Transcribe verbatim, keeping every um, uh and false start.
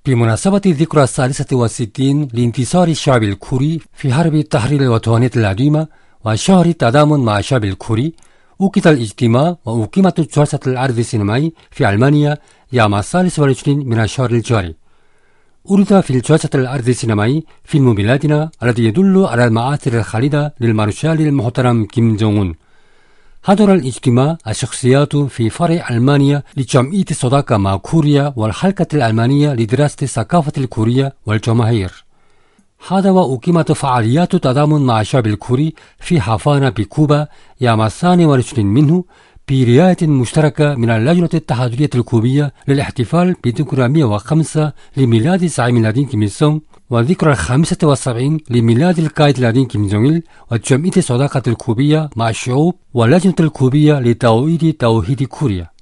بمناسبة الذكرى الثالثة والستين لانتصار الشعب الكوري في حرب التحرير الوطنية العظيمة وشهر التضامن مع الشعب الكوري، أوقت الاجتماع وأقيمت جلسة العرض السينمائي في ألمانيا يوم الثالث والعشرين من الشهر الجاري. أورد في جلسة العرض السينمائي فيلم بلادنا الذي يدل على المآثر الخالدة للمارشال المحترم كيم جونغ أون. حضر الاجتماع الشخصيات في فرع ألمانيا لجمعية الصداقة مع كوريا والحلقة الألمانية لدراسة الثقافة الكورية والجماهير. هذا وأقيمت فعاليات تضامن مع الشعب الكوري في هافانا بكوبا يوم الثاني والعشرين منه برعاية مشتركة من اللجنة التحضيرية الكوبية للاحتفال بذكرى مئة وخمسة لميلاد زعيم الدين كيم إل سونغ والذكرى الخامسة والسبعين لميلاد القائد الدين كيم جونغ إل، وجمعية الصداقة الكوبية مع الشعوب واللجنة الكوبية لتوحيد توحيد كوريا.